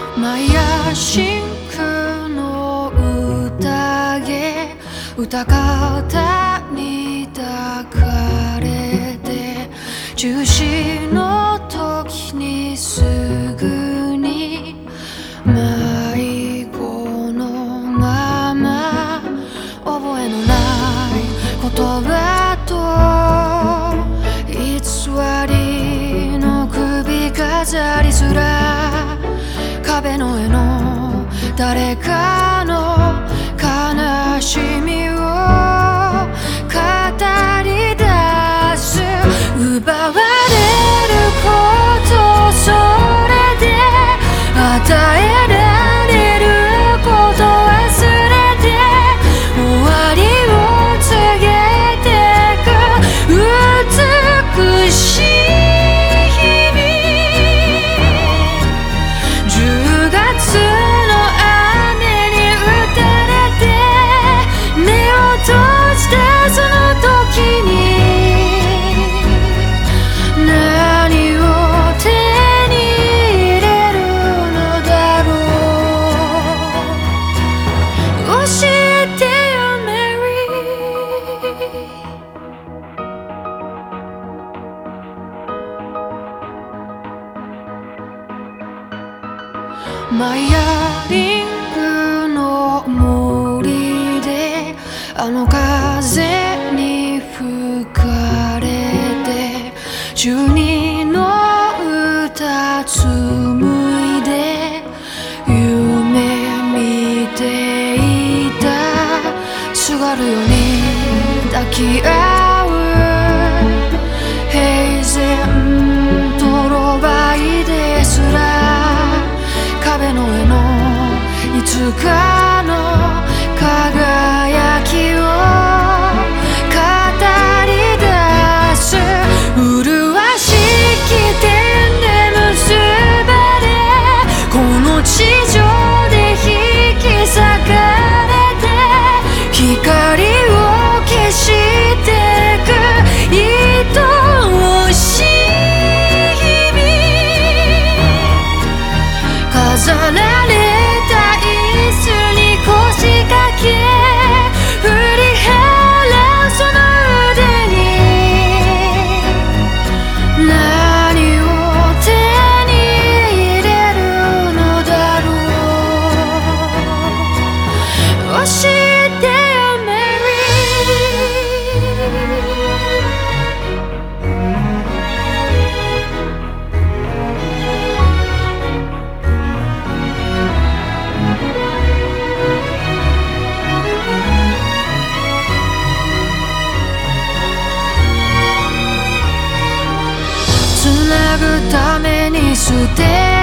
マイヤシンクの宴歌方に抱かれて中止の時にすぐに迷子のまま覚えのない言葉と偽りの首飾りすら壁の上の誰かの悲しみを語り出す奪われることそれで与えられること忘れて終わりを告げてく美しいマイヤリングの森であの風に吹かれて中二の歌紡いで夢見ていたすがるように抱き合う平然とろばいですら壁の上のいつかの輝きを語り出す麗しき点で結ばれこの地上で引き裂かれて光を消してく愛しい飾られた椅子に腰掛け振り払うその腕に何を手に入れるのだろう教えてよメつなぐために捨て